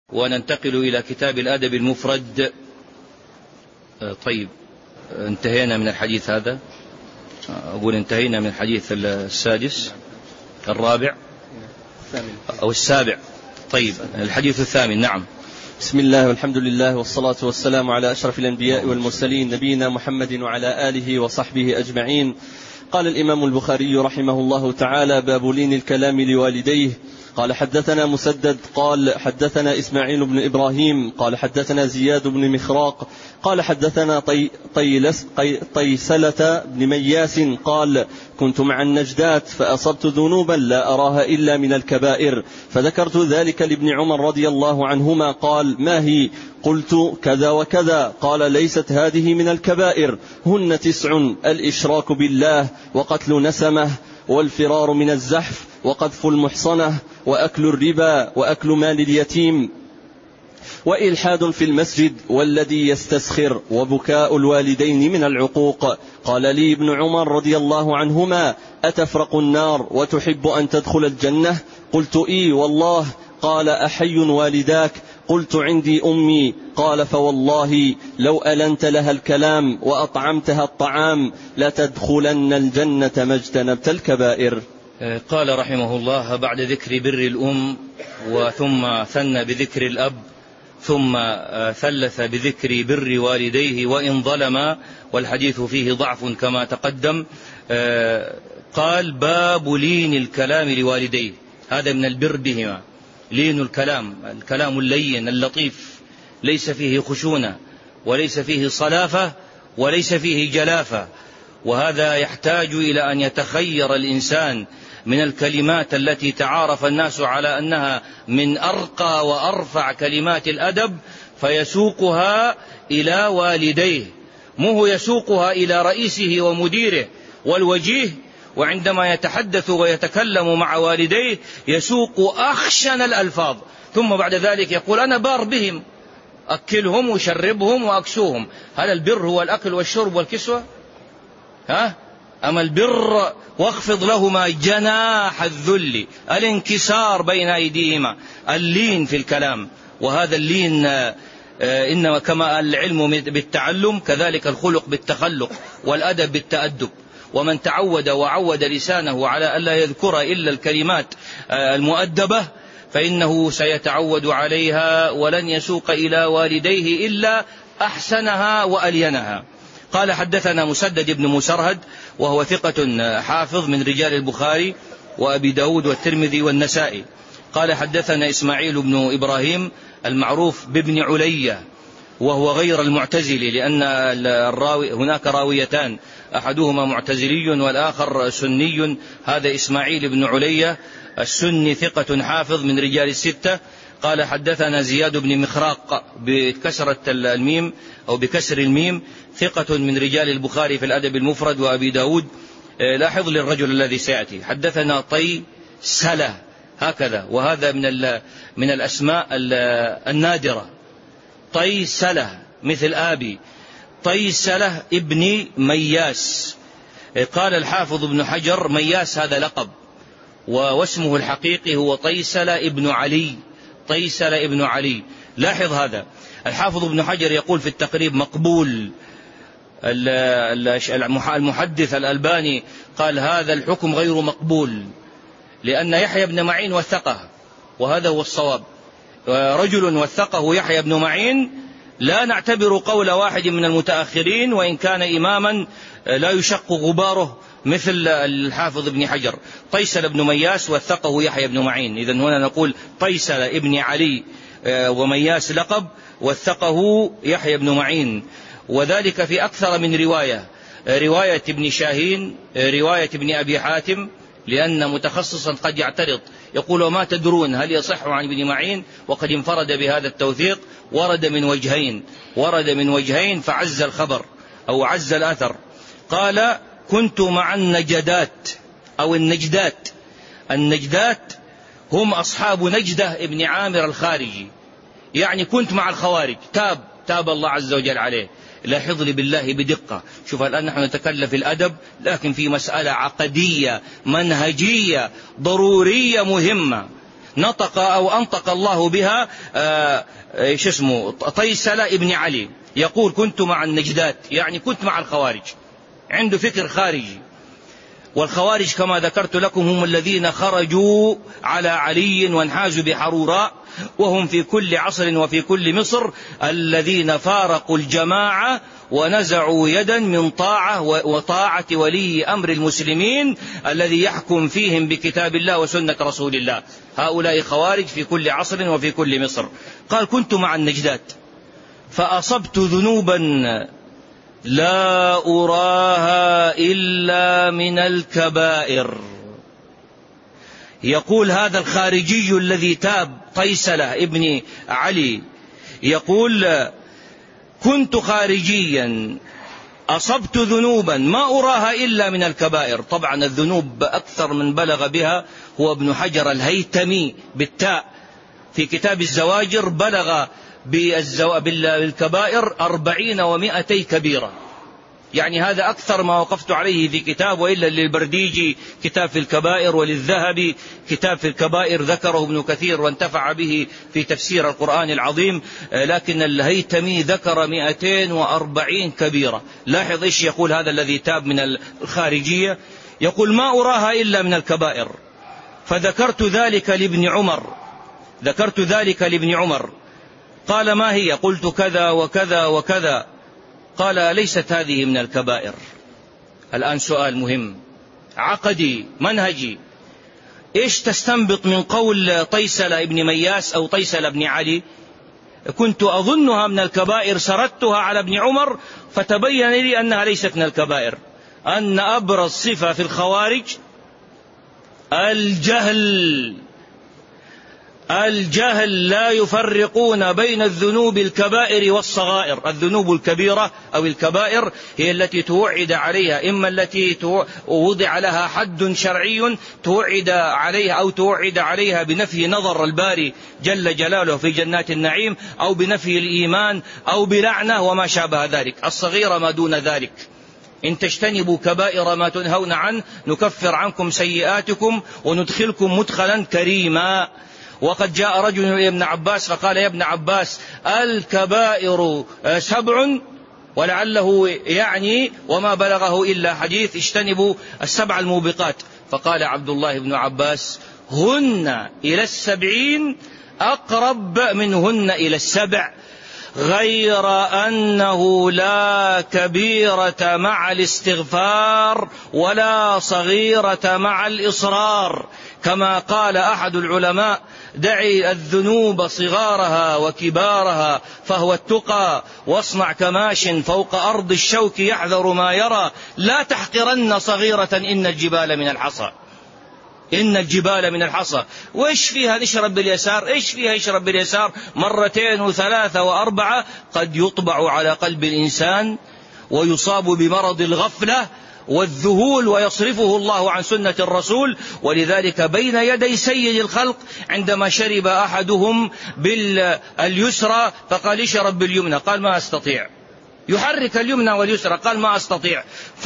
وننتقل إلى كتاب الأدب المفرد. طيب، انتهينا من الحديث هذا، أقول انتهينا من الحديث السادس الرابع أو السابع. طيب، الحديث الثامن. نعم. بسم الله والحمد لله والصلاة والسلام على أشرف الأنبياء والمرسلين نبينا محمد وعلى آله وصحبه أجمعين. قال الإمام البخاري رحمه الله تعالى: باب لين الكلام لوالديه. قال حدثنا مسدد قال حدثنا إسماعيل بن إبراهيم قال حدثنا زياد بن مخراق قال حدثنا طيسلة بن مياس قال: كنت مع النجدات فأصبت ذنوبا لا أراها إلا من الكبائر، فذكرت ذلك لابن عمر رضي الله عنهما قال: ما هي؟ قلت: كذا وكذا. قال: ليست هذه من الكبائر، هن 9: الإشراك بالله، وقتل نسمه، والفرار من الزحف، وقذف المحصنة، وأكل الربا، وأكل مال اليتيم، وإلحاد في المسجد، والذي يستسخر، وبكاء الوالدين من العقوق. قال لي ابن عمر رضي الله عنهما: أتفرق النار وتحب أن تدخل الجنة؟ قلت: إي والله. قال: أحي والداك؟ قلت: عندي أمي. قال: فوالله لو ألنت لها الكلام وأطعمتها الطعام لتدخلن الجنة ما اجتنبت الكبائر. قال رحمه الله: بعد ذكر بر الأم وثم ثنى بذكر الأب ثم ثلث بذكر بر والديه وإن ظلما، والحديث فيه ضعف كما تقدم. قال: باب لين الكلام لوالديه. هذا من البر بهما، لين الكلام اللين اللطيف، ليس فيه خشونة وليس فيه صلافة وليس فيه جلافة. وهذا يحتاج إلى أن يتخير الإنسان من الكلمات التي تعارف الناس على أنها من أرقى وأرفع كلمات الأدب، فيسوقها إلى والديه، مو يسوقها إلى رئيسه ومديره والوجيه. وعندما يتحدث ويتكلم مع والديه يسوق أخشن الألفاظ، ثم بعد ذلك يقول: أنا بار بهم، أكلهم وشربهم وأكسوهم. هل البر هو الأكل والشرب والكسوة؟ أما البر واخفض لهما جناح الذل، الانكسار بين أيديهما، اللين في الكلام. وهذا اللين إنما كما العلم بالتعلم كذلك الخلق بالتخلق، والأدب بالتأدب. ومن تعود وعود لسانه على ألا يذكر إلا الكلمات المؤدبة فإنه سيتعود عليها ولن يسوق إلى والديه إلا أحسنها وألينها. قال: حدثنا مسدد بن مسرهد وهو ثقة حافظ من رجال البخاري وأبي داود والترمذي والنسائي. قال: حدثنا إسماعيل بن إبراهيم المعروف بابن علية وهو غير المعتزلي، لأن هناك راويتان، أحدهما معتزلي والآخر سني. هذا إسماعيل بن علية السني ثقة حافظ من رجال الستة. قال: حدثنا زياد بن مخراق بكسرة الميم أو بكسر الميم، ثقة من رجال البخاري في الأدب المفرد وأبي داود. لاحظ للرجل الذي سيأتي: حدثنا طيسلة، هكذا، وهذا من الأسماء النادرة. طيسلة مثل آبي، طيسلة ابن مياس. قال الحافظ ابن حجر: مياس هذا لقب، واسمه الحقيقي هو طيسلة ابن علي، طيسلة ابن علي. لاحظ هذا. الحافظ ابن حجر يقول في التقريب: مقبول. المحدث الألباني قال: هذا الحكم غير مقبول، لأن يحيى بن معين وثقه، وهذا هو الصواب. رجل وثقه يحيى بن معين لا نعتبر قول واحد من المتأخرين، وإن كان إماما لا يشق غباره مثل الحافظ ابن حجر. طيسل ابن مياس وثقه يحيى بن معين. إذن هنا نقول طيسل ابن علي ومياس لقب، وثقه يحيى بن معين، وذلك في أكثر من رواية: رواية ابن شاهين، رواية ابن أبي حاتم، لأن متخصصا قد يعترض يقول: وما تدرون هل يصح عن ابن معين؟ وقد انفرد بهذا التوثيق. ورد من وجهين فعز الخبر أو عز الأثر. قال: كنت مع النجدات أو النجدات. النجدات هم أصحاب نجدة ابن عامر الخارجي، يعني كنت مع الخوارج، تاب الله عز وجل عليه. لاحظ لي بالله بدقة. شوف، الآن نحن نتكلم في الأدب، لكن في مسألة عقدية منهجية ضرورية مهمة. نطق أو أنطق الله بها طيسلة ابن علي، يقول كنت مع النجدات، يعني كنت مع الخوارج، عنده فكر خارجي. والخوارج كما ذكرت لكم هم الذين خرجوا على علي وانحازوا بحروراء، وهم في كل عصر وفي كل مصر الذين فارقوا الجماعة ونزعوا يدا من طاعة وطاعة ولي أمر المسلمين الذي يحكم فيهم بكتاب الله وسنة رسول الله. هؤلاء خوارج في كل عصر وفي كل مصر. قال كنت مع النجدات فأصبت ذنوبا لا أراها إلا من الكبائر. يقول هذا الخارجي الذي تاب طيسلة ابن علي، يقول كنت خارجيا أصبت ذنوبا ما أراها إلا من الكبائر. طبعا الذنوب أكثر من بلغ بها هو ابن حجر الهيتمي بالتاء في كتاب الزواجر، بلغ بالكبائر 40 و200 كبيرة، يعني هذا أكثر ما وقفت عليه في كتاب، وإلا للبرديجي كتاب في الكبائر، وللذهبي كتاب في الكبائر ذكره ابن كثير وانتفع به في تفسير القرآن العظيم، لكن الهيتمي ذكر 240 كبيرة. لاحظ إيش يقول هذا الذي تاب من الخارجية، يقول ما أراها إلا من الكبائر. فذكرت ذلك لابن عمر، قال ما هي؟ قلت كذا وكذا وكذا. قال ليست هذه من الكبائر. الآن سؤال مهم عقدي منهجي، إيش تستنبط من قول طيسلة ابن مياس أو طيسلة ابن علي؟ كنت أظنها من الكبائر، سردتها على ابن عمر فتبين لي أنها ليست من الكبائر. أن أبرز صفة في الخوارج الجهل، لا يفرقون بين الذنوب الكبائر والصغائر. الذنوب الكبيرة أو الكبائر هي التي توعد عليها، إما التي وضع لها حد شرعي توعد عليها أو توعد عليها بنفي نظر الباري جل جلاله في جنات النعيم، أو بنفي الإيمان، أو بلعنة وما شابه ذلك. الصغيرة ما دون ذلك. إن تجتنبوا كبائر ما تنهون عنه نكفر عنكم سيئاتكم وندخلكم مدخلا كريما. وقد جاء رجل إلى ابن عباس فقال يا ابن عباس الكبائر 7، ولعله يعني وما بلغه إلا حديث اجتنبوا 7 الموبقات. فقال عبد الله بن عباس هن إلى 70 أقرب منهن إلى 7، غير أنه لا كبيرة مع الاستغفار ولا صغيرة مع الإصرار. كما قال أحد العلماء دعي الذنوب صغارها وكبارها فهو التقى، واصنع كماش فوق أرض الشوك يحذر ما يرى، لا تحقرن صغيرة إن الجبال من الحصى. وإيش فيها نشرب باليسار؟ إيش فيها يشرب باليسار 2 و3 و4؟ قد يطبع على قلب الإنسان ويصاب بمرض الغفلة والذهول ويصرفه الله عن سنة الرسول. ولذلك بين يدي سيد الخلق عندما شرب أحدهم باليسرى فقال اشرب باليمنى، قال ما أستطيع. يحرك اليمنى واليسرى قال ما أستطيع.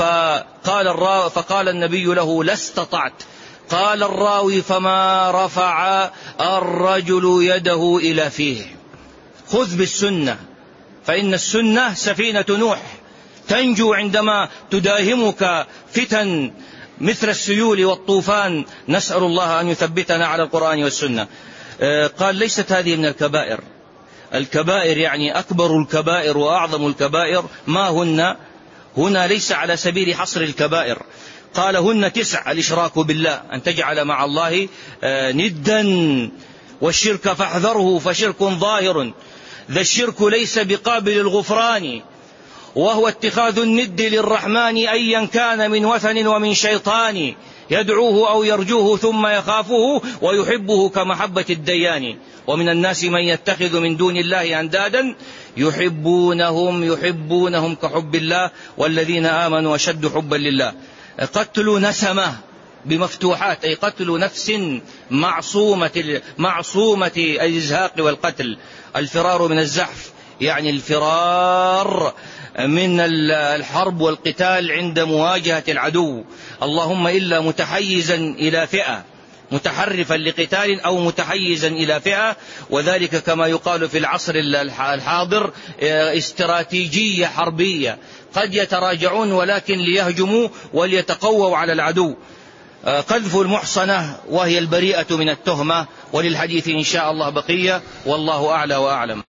فقال النبي له لا استطعت. قال الراوي فما رفع الرجل يده إلى فيه. خذ بالسنة، فإن السنة سفينة نوح، تنجو عندما تداهمك فتن مثل السيول والطوفان. نسأل الله أن يثبتنا على القرآن والسنة. قال ليست هذه من الكبائر. الكبائر يعني أكبر الكبائر وأعظم الكبائر. ما هن؟ هنا ليس على سبيل حصر الكبائر. قال هن 9: الإشراك بالله، أن تجعل مع الله ندا، والشرك فاحذره فشرك ظاهر، ذا الشرك ليس بقابل الغفران، وهو اتخاذ الند للرحمن أيا كان من وثن ومن شيطان، يدعوه أو يرجوه ثم يخافه ويحبه كمحبة الديان. ومن الناس من يتخذ من دون الله أندادا يحبونهم كحب الله والذين آمنوا أشد حبا لله. قتل نسمة بمفتوحات، أي قتل نفس معصومة الإزهاق والقتل. الفرار من الزحف يعني الفرار من الحرب والقتال عند مواجهة العدو، اللهم إلا متحيزا إلى فئة متحرفا لقتال أو متحيزا إلى فئة، وذلك كما يقال في العصر الحاضر استراتيجية حربية، قد يتراجعون ولكن ليهجموا وليتقووا على العدو. قذف المحصنة وهي البريئة من التهمة، وللحديث إن شاء الله بقية، والله أعلى وأعلم.